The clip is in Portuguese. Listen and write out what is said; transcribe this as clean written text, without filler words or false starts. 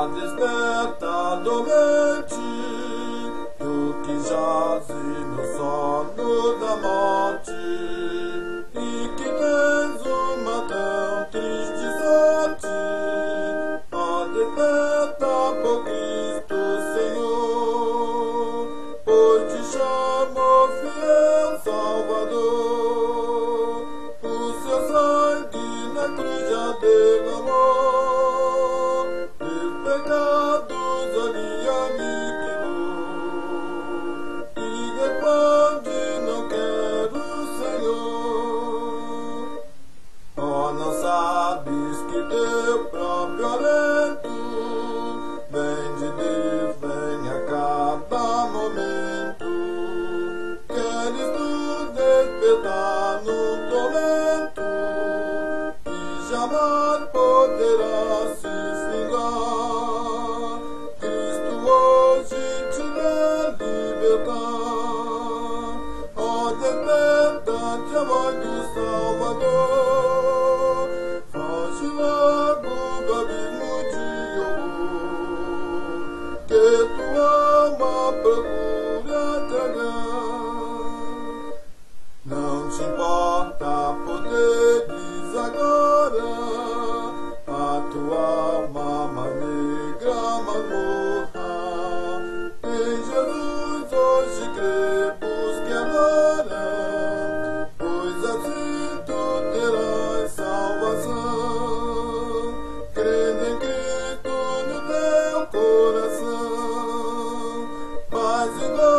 desperta dormente, tu que jaze no sono da morte, e que tens uma tão triste sorte. Ó, desperta por Cristo Senhor, pois te chamo fiel Salvador. O seu sangue na cruz já derramou, meus pecados ali me queimou, e responde: não quero, Senhor. Oh, não sabes que teu próprio alento vem de Deus, vem a cada momento. Queres tu despertar no tormento, e jamais poderá se fingar. Cristo hoje te vai libertar. Oh, desperta-te a voz do Salvador, foge logo do abismo de horror, que tua alma procura tragar. Não te importa poderes agora, a tua alma negra masmorra. Em Jesus hoje crê, busque agora, pois assim tu terás salvação. Crendo em Cristo no teu coração, paz e glória